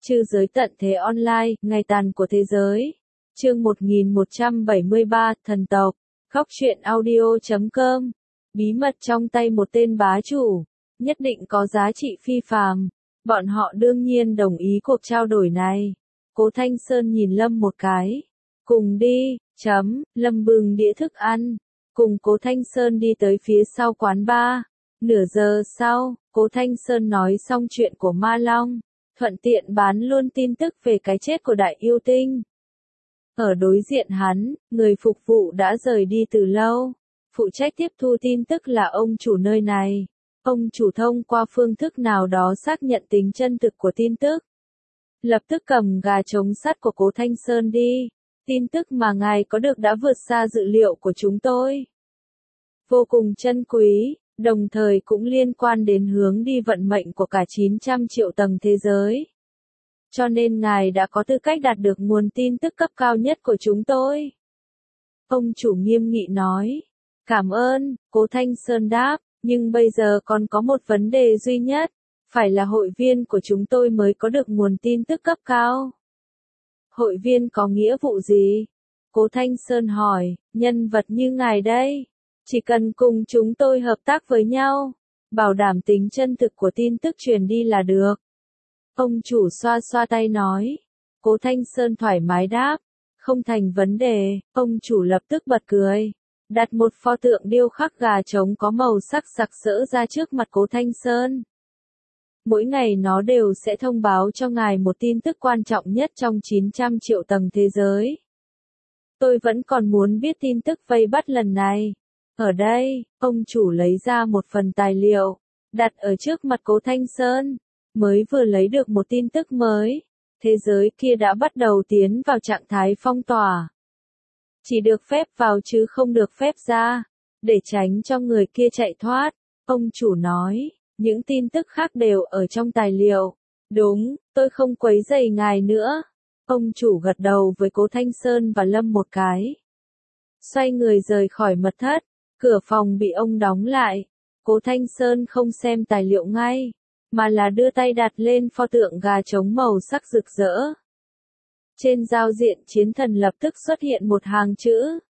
Trư giới tận thế online, ngày tàn của thế giới. Chương 1173, thần tộc. Góc truyện audio.com. Bí mật trong tay một tên bá chủ, nhất định có giá trị phi phàm. Bọn họ đương nhiên đồng ý cuộc trao đổi này. Cố Thanh Sơn nhìn Lâm một cái. Cùng đi, Lâm bưng đĩa thức ăn. Cùng Cố Thanh Sơn đi tới phía sau quán bar. Nửa giờ sau, Cố Thanh Sơn nói xong chuyện của Ma Long, thuận tiện bán luôn tin tức về cái chết của Đại Yêu Tinh. Ở đối diện hắn, người phục vụ đã rời đi từ lâu. Phụ trách tiếp thu tin tức là ông chủ nơi này. Ông chủ thông qua phương thức nào đó xác nhận tính chân thực của tin tức. Lập tức cầm gà trống sắt của Cố Thanh Sơn đi. Tin tức mà ngài có được đã vượt xa dự liệu của chúng tôi. Vô cùng chân quý, đồng thời cũng liên quan đến hướng đi vận mệnh của cả 900 triệu tầng thế giới. Cho nên ngài đã có tư cách đạt được nguồn tin tức cấp cao nhất của chúng tôi. Ông chủ nghiêm nghị nói. Cảm ơn, Cố Thanh Sơn đáp, nhưng bây giờ còn có một vấn đề duy nhất, phải là hội viên của chúng tôi mới có được nguồn tin tức cấp cao. Hội viên có nghĩa vụ gì? Cố Thanh Sơn hỏi, nhân vật như ngài đây, chỉ cần cùng chúng tôi hợp tác với nhau, bảo đảm tính chân thực của tin tức truyền đi là được. Ông chủ xoa xoa tay nói. Cố Thanh Sơn thoải mái đáp, không thành vấn đề. Ông chủ lập tức bật cười, đặt một pho tượng điêu khắc gà trống có màu sắc sặc sỡ ra trước mặt Cố Thanh Sơn. Mỗi ngày nó đều sẽ thông báo cho ngài một tin tức quan trọng nhất trong 900 triệu tầng thế giới. Tôi vẫn còn muốn biết tin tức vây bắt lần này. Ở đây, ông chủ lấy ra một phần tài liệu, đặt ở trước mặt Cố Thanh Sơn. Mới vừa lấy được một tin tức mới, thế giới kia đã bắt đầu tiến vào trạng thái phong tỏa. Chỉ được phép vào chứ không được phép ra, để tránh cho người kia chạy thoát. Ông chủ nói, những tin tức khác đều ở trong tài liệu. Đúng, tôi không quấy rầy ngài nữa. Ông chủ gật đầu với Cố Thanh Sơn và Lâm một cái. Xoay người rời khỏi mật thất, cửa phòng bị ông đóng lại. Cố Thanh Sơn không xem tài liệu ngay, mà là đưa tay đặt lên pho tượng gà trống màu sắc rực rỡ. Trên giao diện chiến thần lập tức xuất hiện một hàng chữ.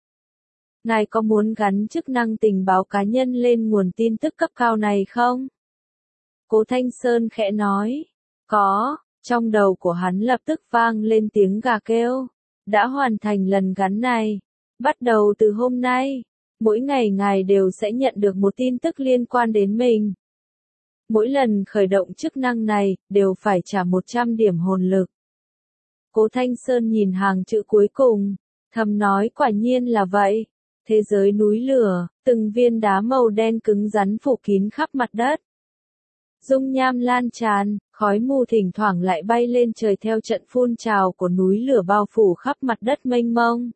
Ngài có muốn gắn chức năng tình báo cá nhân lên nguồn tin tức cấp cao này không? Cố Thanh Sơn khẽ nói. Có, trong đầu của hắn lập tức vang lên tiếng gà kêu. Đã hoàn thành lần gắn này. Bắt đầu từ hôm nay, mỗi ngày ngài đều sẽ nhận được một tin tức liên quan đến mình. Mỗi lần khởi động chức năng này, đều phải trả 100 điểm hồn lực. Cố Thanh Sơn nhìn hàng chữ cuối cùng, thầm nói quả nhiên là vậy. Thế giới núi lửa, từng viên đá màu đen cứng rắn phủ kín khắp mặt đất. Dung nham lan tràn, khói mù thỉnh thoảng lại bay lên trời theo trận phun trào của núi lửa bao phủ khắp mặt đất mênh mông.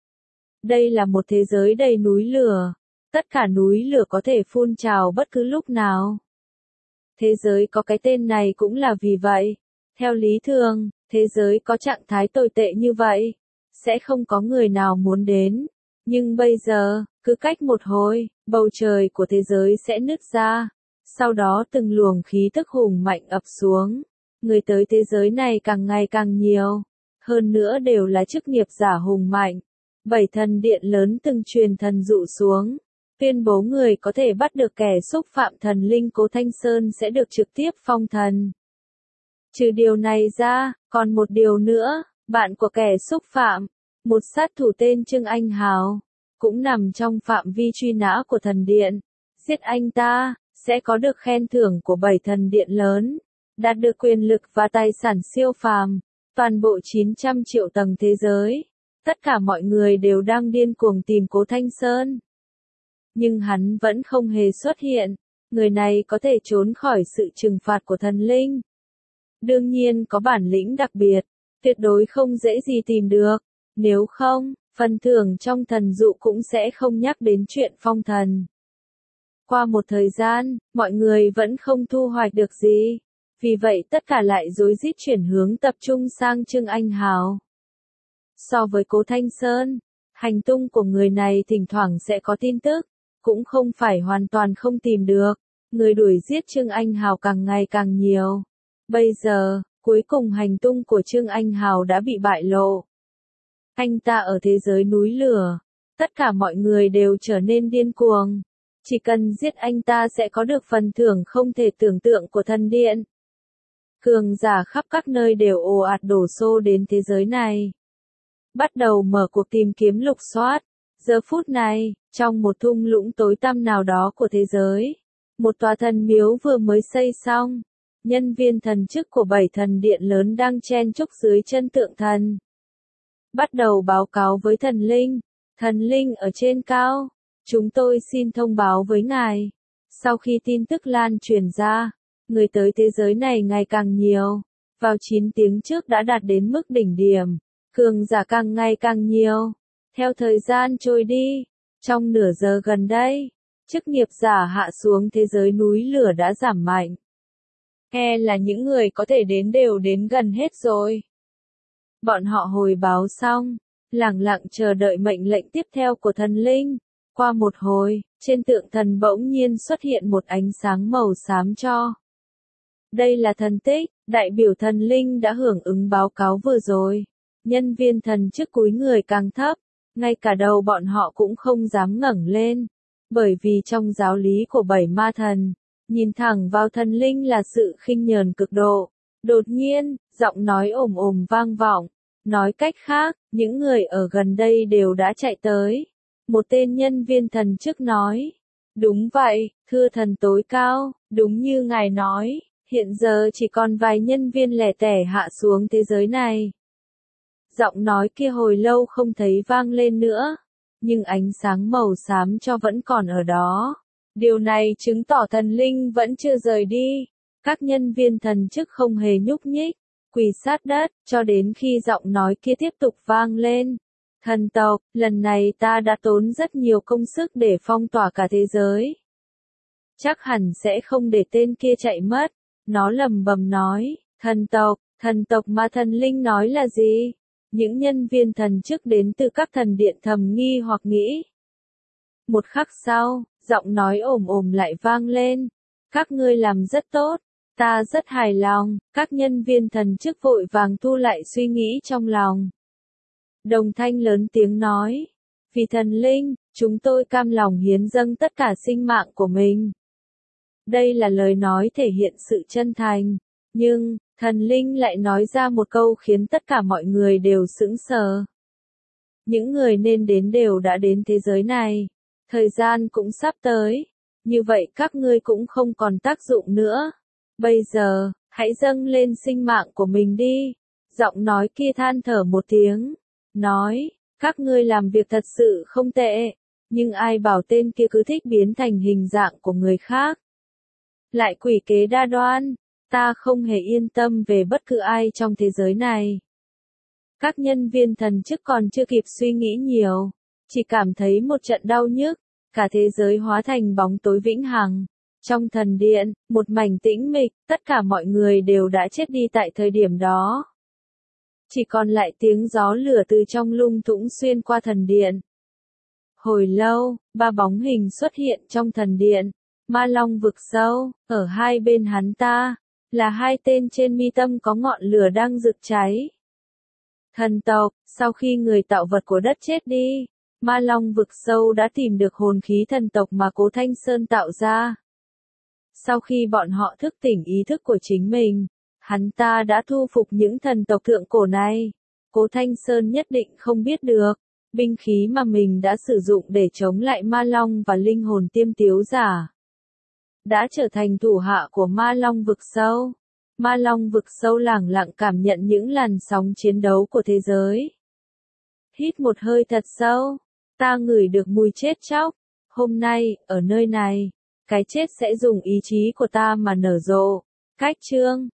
Đây là một thế giới đầy núi lửa, tất cả núi lửa có thể phun trào bất cứ lúc nào. Thế giới có cái tên này cũng là vì vậy. Theo lý thường, thế giới có trạng thái tồi tệ như vậy, sẽ không có người nào muốn đến. Nhưng bây giờ, cứ cách một hồi, bầu trời của thế giới sẽ nứt ra. Sau đó từng luồng khí tức hùng mạnh ập xuống. Người tới thế giới này càng ngày càng nhiều. Hơn nữa đều là chức nghiệp giả hùng mạnh. 7 thần điện lớn từng truyền thần dụ xuống. Tuyên bố người có thể bắt được kẻ xúc phạm thần linh Cố Thanh Sơn sẽ được trực tiếp phong thần. Trừ điều này ra, còn một điều nữa, bạn của kẻ xúc phạm, một sát thủ tên Trương Anh Hào, cũng nằm trong phạm vi truy nã của thần điện. Giết anh ta, sẽ có được khen thưởng của 7 thần điện lớn, đạt được quyền lực và tài sản siêu phàm, toàn bộ 900 triệu tầng thế giới. Tất cả mọi người đều đang điên cuồng tìm Cố Thanh Sơn. Nhưng hắn vẫn không hề xuất hiện, người này có thể trốn khỏi sự trừng phạt của thần linh. Đương nhiên có bản lĩnh đặc biệt, tuyệt đối không dễ gì tìm được, nếu không, phần thưởng trong thần dụ cũng sẽ không nhắc đến chuyện phong thần. Qua một thời gian, mọi người vẫn không thu hoạch được gì, vì vậy tất cả lại rối rít chuyển hướng tập trung sang Trương Anh Hào. So với Cố Thanh Sơn, hành tung của người này thỉnh thoảng sẽ có tin tức, cũng không phải hoàn toàn không tìm được, người đuổi giết Trương Anh Hào càng ngày càng nhiều. Bây giờ, Cuối cùng hành tung của Trương Anh Hào đã bị bại lộ. Anh ta ở thế giới núi lửa. Tất cả mọi người đều trở nên điên cuồng. Chỉ cần giết anh ta sẽ có được phần thưởng không thể tưởng tượng của thần điện. Cường giả khắp các nơi đều ồ ạt đổ xô đến thế giới này. Bắt đầu mở cuộc tìm kiếm lục soát. Giờ phút này, trong một thung lũng tối tăm nào đó của thế giới, một tòa thần miếu vừa mới xây xong. Nhân viên thần chức của 7 thần điện lớn đang chen chúc dưới chân tượng thần. Bắt đầu báo cáo với thần linh. Thần linh ở trên cao. Chúng tôi xin thông báo với ngài. Sau khi tin tức lan truyền ra, người tới thế giới này ngày càng nhiều. Vào 9 tiếng trước đã đạt đến mức đỉnh điểm. Cường giả càng ngày càng nhiều. Theo thời gian trôi đi, trong nửa giờ gần đây, chức nghiệp giả hạ xuống thế giới núi lửa đã giảm mạnh. E là những người có thể đến đều đến gần hết rồi. Bọn họ hồi báo xong, lẳng lặng chờ đợi mệnh lệnh tiếp theo của thần linh. Qua một hồi, trên tượng thần bỗng nhiên xuất hiện một ánh sáng màu xám cho. Đây là thần tích, đại biểu thần linh đã hưởng ứng báo cáo vừa rồi. Nhân viên thần chức cúi người càng thấp, ngay cả đầu bọn họ cũng không dám ngẩng lên. Bởi vì trong giáo lý của 7 ma thần, nhìn thẳng vào thần linh là sự khinh nhờn cực độ. Đột nhiên, giọng nói ồm ồm vang vọng. Nói cách khác, những người ở gần đây đều đã chạy tới. Một tên nhân viên thần chức nói. Đúng vậy, thưa thần tối cao, đúng như ngài nói, hiện giờ chỉ còn vài nhân viên lẻ tẻ hạ xuống thế giới này. Giọng nói kia hồi lâu không thấy vang lên nữa, nhưng ánh sáng màu xám cho vẫn còn ở đó. Điều này chứng tỏ thần linh vẫn chưa rời đi. Các nhân viên thần chức không hề nhúc nhích, quỳ sát đất, cho đến khi giọng nói kia tiếp tục vang lên. Thần tộc, lần này ta đã tốn rất nhiều công sức để phong tỏa cả thế giới. Chắc hẳn sẽ không để tên kia chạy mất. Nó lầm bầm nói, thần tộc mà thần linh nói là gì? Những nhân viên thần chức đến từ các thần điện thầm nghi hoặc nghĩ. Một khắc sau, giọng nói ồm ồm lại vang lên. Các ngươi làm rất tốt, ta rất hài lòng. Các nhân viên thần chức vội vàng thu lại suy nghĩ trong lòng. Đồng thanh lớn tiếng nói, vì thần linh, chúng tôi cam lòng hiến dâng tất cả sinh mạng của mình. Đây là lời nói thể hiện sự chân thành, nhưng, thần linh lại nói ra một câu khiến tất cả mọi người đều sững sờ. Những người nên đến đều đã đến thế giới này, thời gian cũng sắp tới, như vậy các ngươi cũng không còn tác dụng nữa. Bây giờ, hãy dâng lên sinh mạng của mình đi. Giọng nói kia than thở một tiếng. Nói, các ngươi làm việc thật sự không tệ, nhưng ai bảo tên kia cứ thích biến thành hình dạng của người khác. Lại quỷ kế đa đoan, ta không hề yên tâm về bất cứ ai trong thế giới này. Các nhân viên thần chức còn chưa kịp suy nghĩ nhiều, chỉ cảm thấy một trận đau nhức, cả thế giới hóa thành bóng tối vĩnh hằng. Trong thần điện, một mảnh tĩnh mịch, tất cả mọi người đều đã chết đi tại thời điểm đó. Chỉ còn lại tiếng gió lửa từ trong lung thủng xuyên qua thần điện. Hồi lâu, 3 bóng hình xuất hiện trong thần điện. Ma Long vực sâu, ở hai bên hắn ta, là 2 tên trên mi tâm có ngọn lửa đang rực cháy. Thần tộc, sau khi người tạo vật của đất chết đi, Ma Long vực sâu đã tìm được hồn khí thần tộc mà Cố Thanh Sơn tạo ra. Sau khi bọn họ thức tỉnh ý thức của chính mình, hắn ta đã thu phục những thần tộc thượng cổ này. Cố Thanh Sơn nhất định không biết được, binh khí mà mình đã sử dụng để chống lại Ma Long và linh hồn tiêm tiếu giả đã trở thành thủ hạ của Ma Long vực sâu. Ma Long vực sâu lẳng lặng cảm nhận những làn sóng chiến đấu của thế giới. Hít một hơi thật sâu, ta ngửi được mùi chết chóc. Hôm nay, ở nơi này, cái chết sẽ dùng ý chí của ta mà nở rộ. Cách chương